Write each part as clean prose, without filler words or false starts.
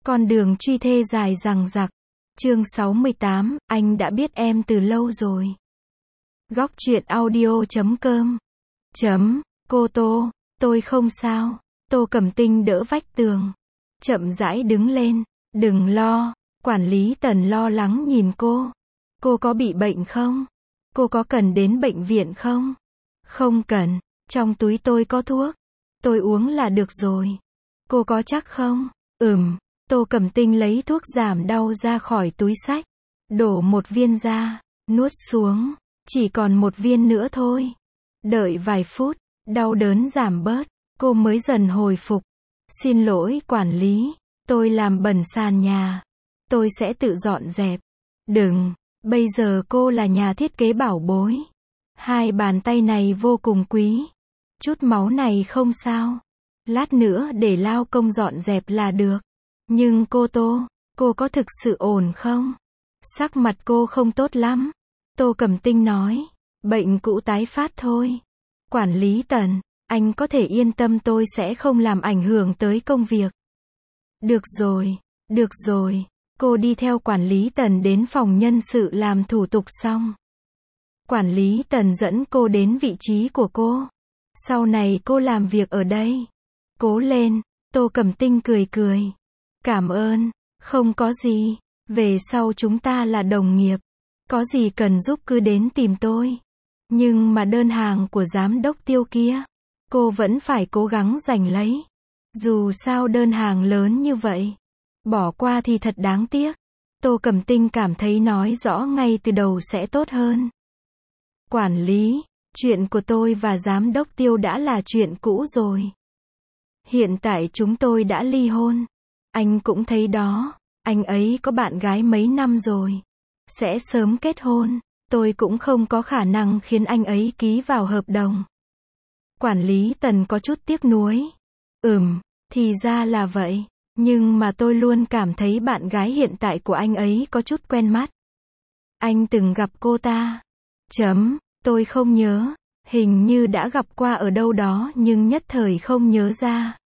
Con đường truy thê dài dằng dặc. Chương 68, anh đã biết em từ lâu rồi. Góc truyện audio.com. Cô Tô, tôi không sao. Tô Cẩm Tinh đỡ vách tường. Chậm rãi đứng lên. Đừng lo. Quản lý Tần lo lắng nhìn cô. Cô có bị bệnh không? Cô có cần đến bệnh viện không? Không cần. Trong túi tôi có thuốc. Tôi uống là được rồi. Cô có chắc không? Tô Cẩm Tinh lấy thuốc giảm đau ra khỏi túi xách. Đổ một viên ra. Nuốt xuống. Chỉ còn một viên nữa thôi. Đợi vài phút. Đau đớn giảm bớt. Cô mới dần hồi phục. Xin lỗi quản lý. Tôi làm bẩn sàn nhà. Tôi sẽ tự dọn dẹp. Đừng. Bây giờ cô là nhà thiết kế bảo bối. Hai bàn tay này vô cùng quý. Chút máu này không sao. Lát nữa để lao công dọn dẹp là được. Nhưng cô Tô, cô có thực sự ổn không? Sắc mặt cô không tốt lắm. Tô Cẩm Tinh nói. Bệnh cũ tái phát thôi. Quản lý Tần, anh có thể yên tâm tôi sẽ không làm ảnh hưởng tới công việc. Được rồi, được rồi. Cô đi theo quản lý Tần đến phòng nhân sự làm thủ tục xong. Quản lý Tần dẫn cô đến vị trí của cô. Sau này cô làm việc ở đây. Cố lên. Tô Cẩm Tinh cười cười. Cảm ơn. Không có gì. Về sau chúng ta là đồng nghiệp. Có gì cần giúp cứ đến tìm tôi. Nhưng mà đơn hàng của giám đốc Tiêu kia, cô vẫn phải cố gắng giành lấy. Dù sao đơn hàng lớn như vậy, bỏ qua thì thật đáng tiếc. Tô Cẩm Tinh cảm thấy nói rõ ngay từ đầu sẽ tốt hơn. Quản lý, chuyện của tôi và giám đốc Tiêu đã là chuyện cũ rồi. Hiện tại chúng tôi đã ly hôn. Anh cũng thấy đó, anh ấy có bạn gái mấy năm rồi. Sẽ sớm kết hôn. Tôi cũng không có khả năng khiến anh ấy ký vào hợp đồng. Quản lý Tần có chút tiếc nuối. Thì ra là vậy. Nhưng mà tôi luôn cảm thấy bạn gái hiện tại của anh ấy có chút quen mắt. Anh từng gặp cô ta. Tôi không nhớ. Hình như đã gặp qua ở đâu đó nhưng nhất thời không nhớ ra.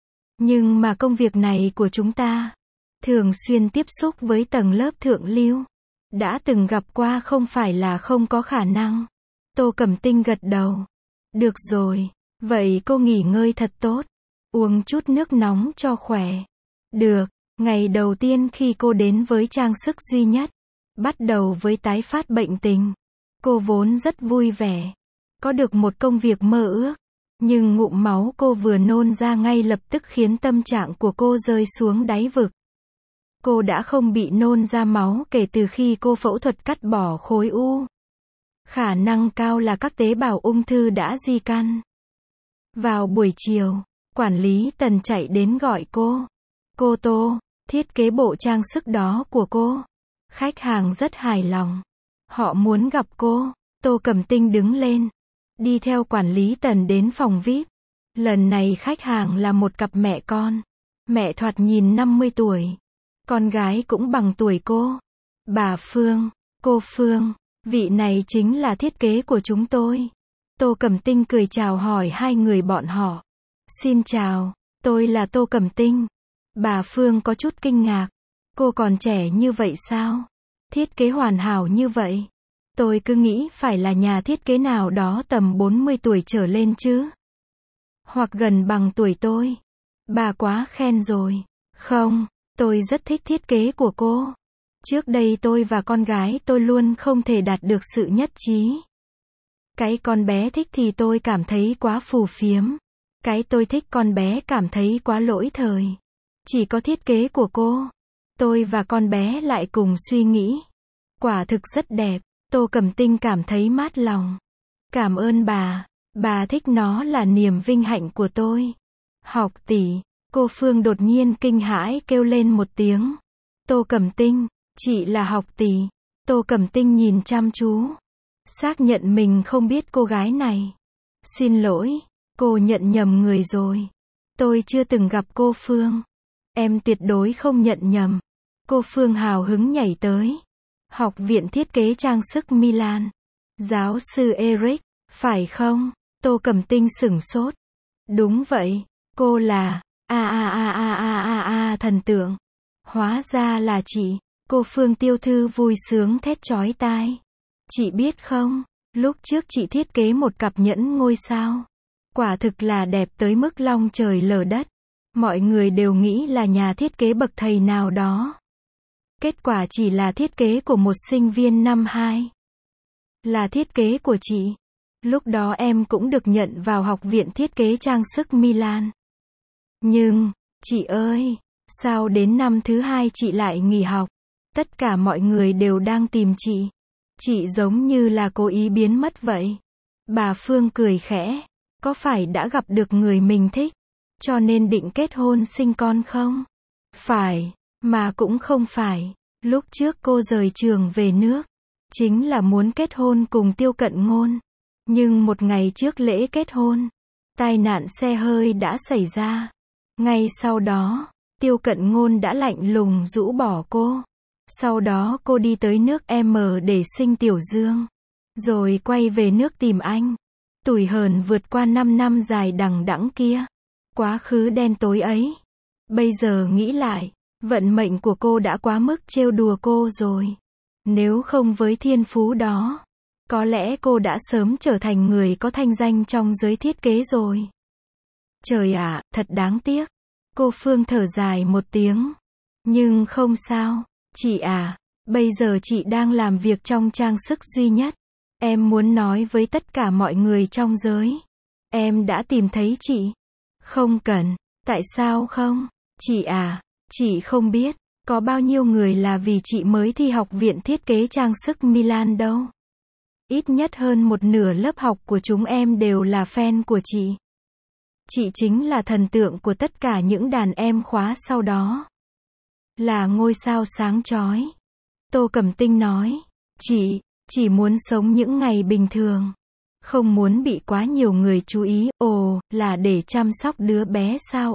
Nhưng mà công việc này của chúng ta thường xuyên tiếp xúc với tầng lớp thượng lưu. Đã từng gặp qua không phải là không có khả năng. Tô Cẩm Tinh gật đầu. Được rồi. Vậy cô nghỉ ngơi thật tốt. Uống chút nước nóng cho khỏe. Được. Ngày đầu tiên khi cô đến với trang sức duy nhất, bắt đầu với tái phát bệnh tình. Cô vốn rất vui vẻ. Có được một công việc mơ ước. Nhưng ngụm máu cô vừa nôn ra ngay lập tức khiến tâm trạng của cô rơi xuống đáy vực. Cô đã không bị nôn ra máu kể từ khi cô phẫu thuật cắt bỏ khối u. Khả năng cao là các tế bào ung thư đã di căn. Vào buổi chiều, quản lý Tần chạy đến gọi cô. Cô Tô, thiết kế bộ trang sức đó của cô. Khách hàng rất hài lòng. Họ muốn gặp cô. Tô Cẩm Tinh đứng lên. Đi theo quản lý Tần đến phòng VIP. Lần này khách hàng là một cặp mẹ con. Mẹ thoạt nhìn 50 tuổi. Con gái cũng bằng tuổi cô. Bà Phương, cô Phương, vị này chính là thiết kế của chúng tôi. Tô Cẩm Tinh cười chào hỏi hai người bọn họ. Xin chào, tôi là Tô Cẩm Tinh. Bà Phương có chút kinh ngạc. Cô còn trẻ như vậy sao? Thiết kế hoàn hảo như vậy. Tôi cứ nghĩ phải là nhà thiết kế nào đó tầm 40 tuổi trở lên chứ. Hoặc gần bằng tuổi tôi. Bà quá khen rồi. Không. Tôi rất thích thiết kế của cô. Trước đây tôi và con gái tôi luôn không thể đạt được sự nhất trí. Cái con bé thích thì tôi cảm thấy quá phù phiếm. Cái tôi thích con bé cảm thấy quá lỗi thời. Chỉ có thiết kế của cô. Tôi và con bé lại cùng suy nghĩ. Quả thực rất đẹp. Tô Cẩm Tinh cảm thấy mát lòng. Cảm ơn bà. Bà thích nó là niềm vinh hạnh của tôi. Học tỷ. Cô Phương đột nhiên kinh hãi kêu lên một tiếng. Tô Cẩm Tinh, chị là học tỷ. Tô Cẩm Tinh nhìn chăm chú. Xác nhận mình không biết cô gái này. Xin lỗi, cô nhận nhầm người rồi. Tôi chưa từng gặp cô Phương. Em tuyệt đối không nhận nhầm. Cô Phương hào hứng nhảy tới. Học viện thiết kế trang sức Milan. Giáo sư Eric, phải không? Tô Cẩm Tinh sửng sốt. Đúng vậy, cô là... thần tượng. Hóa ra là chị. Cô Phương Tiêu Thư vui sướng thét chói tai. Chị biết không, lúc trước chị thiết kế một cặp nhẫn ngôi sao. Quả thực là đẹp tới mức long trời lở đất. Mọi người đều nghĩ là nhà thiết kế bậc thầy nào đó. Kết quả chỉ là thiết kế của một sinh viên năm 2. Là thiết kế của chị. Lúc đó em cũng được nhận vào Học viện Thiết kế Trang sức Milan. Nhưng, chị ơi, sao đến năm thứ 2 chị lại nghỉ học? Tất cả mọi người đều đang tìm chị. Chị giống như là cố ý biến mất vậy. Bà Phương cười khẽ. Có phải đã gặp được người mình thích, cho nên định kết hôn sinh con không? Phải, mà cũng không phải. Lúc trước cô rời trường về nước, chính là muốn kết hôn cùng Tiêu Cận Ngôn. Nhưng một ngày trước lễ kết hôn, tai nạn xe hơi đã xảy ra. Ngay sau đó, Tiêu Cận Ngôn đã lạnh lùng rũ bỏ cô. Sau đó cô đi tới nước M để sinh Tiểu Dương. Rồi quay về nước tìm anh. Tủi hờn vượt qua 5 năm dài đằng đẵng kia. Quá khứ đen tối ấy. Bây giờ nghĩ lại, vận mệnh của cô đã quá mức trêu đùa cô rồi. Nếu không với thiên phú đó, có lẽ cô đã sớm trở thành người có thanh danh trong giới thiết kế rồi. Trời ạ, thật đáng tiếc. Cô Phương thở dài một tiếng. Nhưng không sao, chị à, bây giờ chị đang làm việc trong trang sức duy nhất. Em muốn nói với tất cả mọi người trong giới. Em đã tìm thấy chị. Không cần. Tại sao không? Chị à, chị không biết, có bao nhiêu người là vì chị mới thi Học viện Thiết kế Trang sức Milan đâu. Ít nhất hơn một nửa lớp học của chúng em đều là fan của chị. Chị chính là thần tượng của tất cả những đàn em khóa sau đó. Là ngôi sao sáng chói. Tô Cẩm Tinh nói. Chị chỉ muốn sống những ngày bình thường. Không muốn bị quá nhiều người chú ý. Ồ, là để chăm sóc đứa bé sao?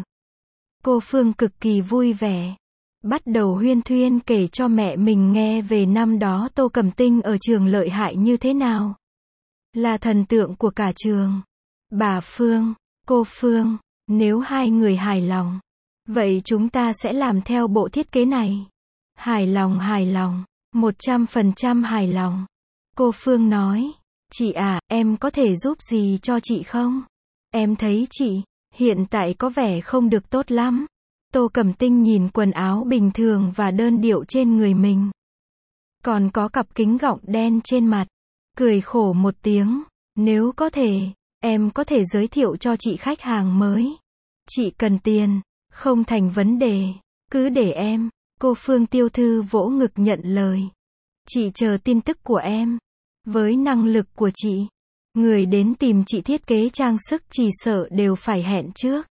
Cô Phương cực kỳ vui vẻ. Bắt đầu huyên thuyên kể cho mẹ mình nghe về năm đó Tô Cẩm Tinh ở trường lợi hại như thế nào. Là thần tượng của cả trường. Bà Phương, cô Phương, nếu hai người hài lòng, vậy chúng ta sẽ làm theo bộ thiết kế này. Hài lòng, 100% hài lòng. Cô Phương nói, chị à, em có thể giúp gì cho chị không? Em thấy chị, hiện tại có vẻ không được tốt lắm. Tô Cẩm Tinh nhìn quần áo bình thường và đơn điệu trên người mình. Còn có cặp kính gọng đen trên mặt. Cười khổ một tiếng. Nếu có thể, em có thể giới thiệu cho chị khách hàng mới. Chị cần tiền, không thành vấn đề. Cứ để em. Cô Phương Tiêu Thư vỗ ngực nhận lời. Chị chờ tin tức của em. Với năng lực của chị, người đến tìm chị thiết kế trang sức chỉ sợ đều phải hẹn trước.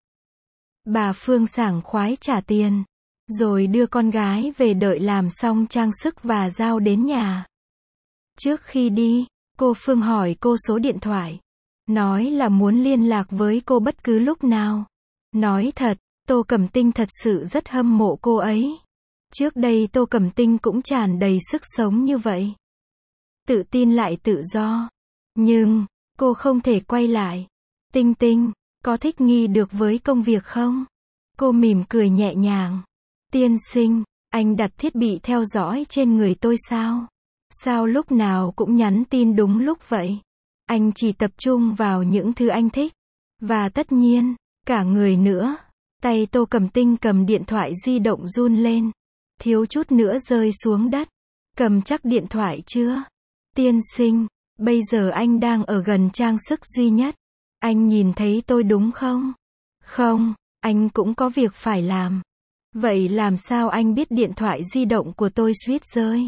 Bà Phương sảng khoái trả tiền, rồi đưa con gái về đợi làm xong trang sức và giao đến nhà. Trước khi đi, cô Phương hỏi cô số điện thoại. Nói là muốn liên lạc với cô bất cứ lúc nào. Nói thật, Tô Cẩm Tinh thật sự rất hâm mộ cô ấy. Trước đây Tô Cẩm Tinh cũng tràn đầy sức sống như vậy. Tự tin lại tự do. Nhưng, cô không thể quay lại. Tinh Tinh, có thích nghi được với công việc không? Cô mỉm cười nhẹ nhàng. Tiên sinh, anh đặt thiết bị theo dõi trên người tôi sao? Sao lúc nào cũng nhắn tin đúng lúc vậy? Anh chỉ tập trung vào những thứ anh thích. Và tất nhiên, cả người nữa. Tay Tô Cẩm Tinh cầm điện thoại di động run lên. Thiếu chút nữa rơi xuống đất. Cầm chắc điện thoại chưa? Tiên sinh, bây giờ anh đang ở gần trang sức duy nhất. Anh nhìn thấy tôi đúng không? Không, anh cũng có việc phải làm. Vậy làm sao anh biết điện thoại di động của tôi suýt rơi?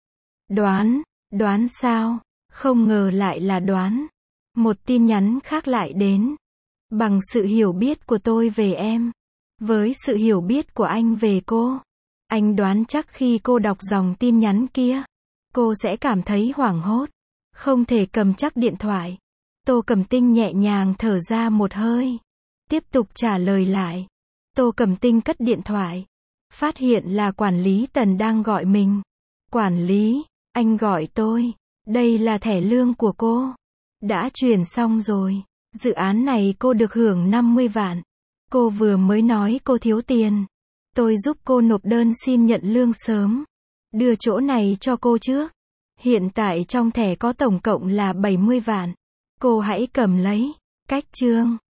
Đoán sao? Không ngờ lại là đoán. Một tin nhắn khác lại đến. Bằng sự hiểu biết của tôi về em, với sự hiểu biết của anh về cô, anh đoán chắc khi cô đọc dòng tin nhắn kia, cô sẽ cảm thấy hoảng hốt, không thể cầm chắc điện thoại. Tô Cẩm Tinh nhẹ nhàng thở ra một hơi, tiếp tục trả lời lại. Tô Cẩm Tinh cất điện thoại, phát hiện là quản lý Tần đang gọi mình. Quản lý, anh gọi tôi, đây là thẻ lương của cô. Đã chuyển xong rồi, dự án này cô được hưởng 50 vạn. Cô vừa mới nói cô thiếu tiền. Tôi giúp cô nộp đơn xin nhận lương sớm. Đưa chỗ này cho cô trước. Hiện tại trong thẻ có tổng cộng là 70 vạn. Cô hãy cầm lấy. Cách chương